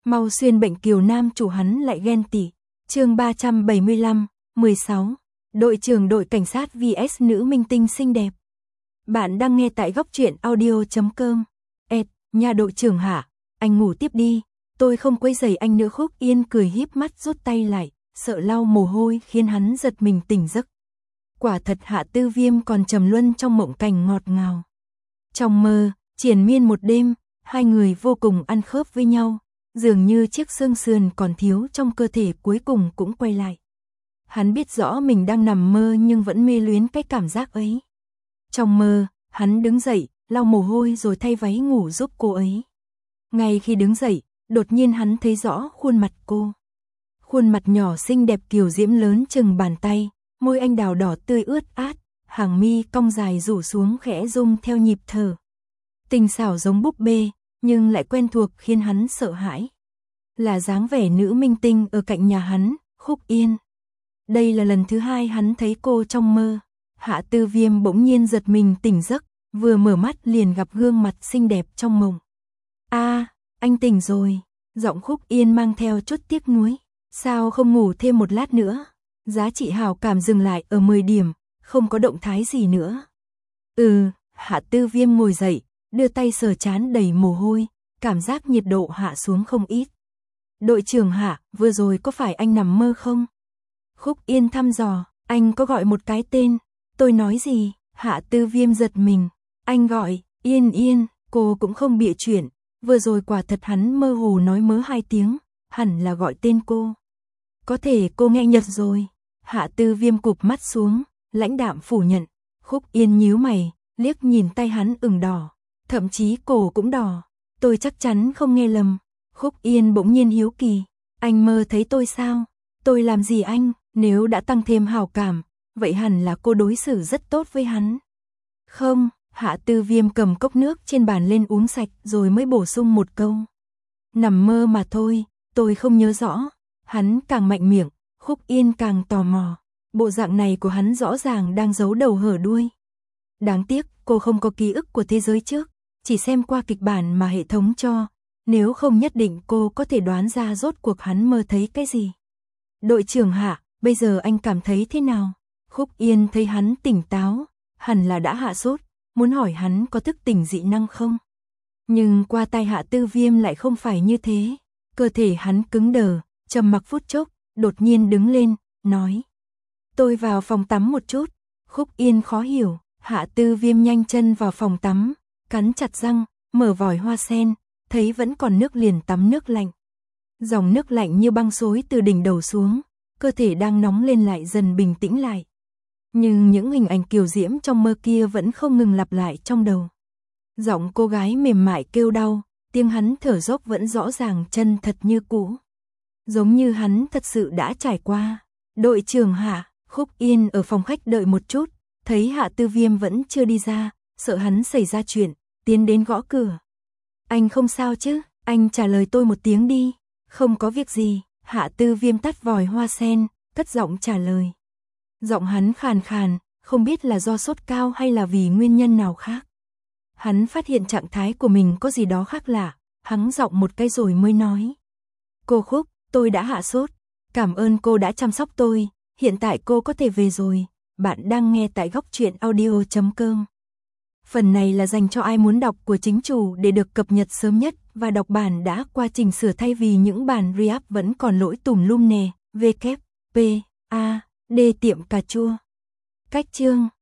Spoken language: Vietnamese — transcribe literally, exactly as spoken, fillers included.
Mau xuyên bệnh kiều nam chủ hắn lại ghen tị. Chương ba trăm bảy mươi lăm, mười sáu. Đội trưởng đội cảnh sát vs nữ minh tinh xinh đẹp. Bạn đang nghe tại góc truyện audio chấm com. Ẹt, nhà đội trưởng hả? Anh ngủ tiếp đi, tôi không quấy rầy anh nữa. Khúc Yên cười híp mắt rút tay lại, sợ lau mồ hôi khiến hắn giật mình tỉnh giấc. Quả thật Hạ Tư Viêm còn trầm luân trong mộng cảnh ngọt ngào. Trong mơ, triền miên một đêm, hai người vô cùng ăn khớp với nhau, dường như chiếc xương sườn còn thiếu trong cơ thể cuối cùng cũng quay lại. Hắn biết rõ mình đang nằm mơ nhưng vẫn mê luyến cái cảm giác ấy. Trong mơ, hắn đứng dậy, lau mồ hôi rồi thay váy ngủ giúp cô ấy. Ngay khi đứng dậy, đột nhiên hắn thấy rõ khuôn mặt cô. Khuôn mặt nhỏ xinh đẹp kiều diễm lớn chừng bàn tay, môi anh đào đỏ tươi ướt át, hàng mi cong dài rủ xuống khẽ rung theo nhịp thở. Tinh xảo giống búp bê, nhưng lại quen thuộc khiến hắn sợ hãi. Là dáng vẻ nữ minh tinh ở cạnh nhà hắn, Khúc Yên. Đây là lần thứ hai hắn thấy cô trong mơ. Hạ Tư Viêm bỗng nhiên giật mình tỉnh giấc, vừa mở mắt liền gặp gương mặt xinh đẹp trong mộng. A, à, anh tỉnh rồi. Giọng Khúc Yên mang theo chút tiếc nuối. Sao không ngủ thêm một lát nữa? Giá trị hào cảm dừng lại ở mười điểm, không có động thái gì nữa. Ừ, Hạ Tư Viêm ngồi dậy, đưa tay sờ trán đầy mồ hôi, cảm giác nhiệt độ hạ xuống không ít. Đội trưởng Hạ, vừa rồi có phải anh nằm mơ không? Khúc Yên thăm dò, anh có gọi một cái tên. Tôi nói gì? Hạ Tư Viêm giật mình. Anh gọi, Yên Yên, cô cũng không bịa chuyện. Vừa rồi quả thật hắn mơ hồ nói mớ hai tiếng, hẳn là gọi tên cô. Có thể cô nghe nhật rồi. Hạ Tư Viêm cụp mắt xuống, lãnh đạm phủ nhận. Khúc Yên nhíu mày, liếc nhìn tay hắn ửng đỏ, thậm chí cổ cũng đỏ. Tôi chắc chắn không nghe lầm. Khúc Yên bỗng nhiên hiếu kỳ. Anh mơ thấy tôi sao? Tôi làm gì anh? Nếu đã tăng thêm hào cảm, vậy hẳn là cô đối xử rất tốt với hắn. Không, Hạ Tư Viêm cầm cốc nước trên bàn lên uống sạch rồi mới bổ sung một câu. Nằm mơ mà thôi, tôi không nhớ rõ. Hắn càng mạnh miệng, Khúc Yên càng tò mò. Bộ dạng này của hắn rõ ràng đang giấu đầu hở đuôi. Đáng tiếc cô không có ký ức của thế giới trước, chỉ xem qua kịch bản mà hệ thống cho. Nếu không nhất định cô có thể đoán ra rốt cuộc hắn mơ thấy cái gì. Đội trưởng Hạ, bây giờ anh cảm thấy thế nào? Khúc Yên thấy hắn tỉnh táo, hẳn là đã hạ sốt, muốn hỏi hắn có thức tỉnh dị năng không. Nhưng qua tai Hạ Tư Viêm lại không phải như thế. Cơ thể hắn cứng đờ, trầm mặc phút chốc, đột nhiên đứng lên, nói. Tôi vào phòng tắm một chút. Khúc Yên khó hiểu, Hạ Tư Viêm nhanh chân vào phòng tắm, cắn chặt răng, mở vòi hoa sen, thấy vẫn còn nước liền tắm nước lạnh. Dòng nước lạnh như băng xối từ đỉnh đầu xuống, cơ thể đang nóng lên lại dần bình tĩnh lại. Nhưng những hình ảnh kiều diễm trong mơ kia vẫn không ngừng lặp lại trong đầu. Giọng cô gái mềm mại kêu đau, tiếng hắn thở dốc vẫn rõ ràng chân thật như cũ. Giống như hắn thật sự đã trải qua. Đội trưởng Hạ, Khúc Yên ở phòng khách đợi một chút, thấy Hạ Tư Viêm vẫn chưa đi ra, sợ hắn xảy ra chuyện, tiến đến gõ cửa. Anh không sao chứ? Anh trả lời tôi một tiếng đi. Không có việc gì. Hạ Tư Viêm tắt vòi hoa sen, cất giọng trả lời. Giọng hắn khàn khàn, không biết là do sốt cao hay là vì nguyên nhân nào khác. Hắn phát hiện trạng thái của mình có gì đó khác lạ, hắng giọng một cái rồi mới nói. Cô Khúc, tôi đã hạ sốt. Cảm ơn cô đã chăm sóc tôi, hiện tại cô có thể về rồi. Bạn đang nghe tại góc truyện audio chấm com. Phần này là dành cho ai muốn đọc của chính chủ để được cập nhật sớm nhất và đọc bản đã qua chỉnh sửa thay vì những bản re-up vẫn còn lỗi tùm lum nè. W P A D tiệm cà chua. Cách chương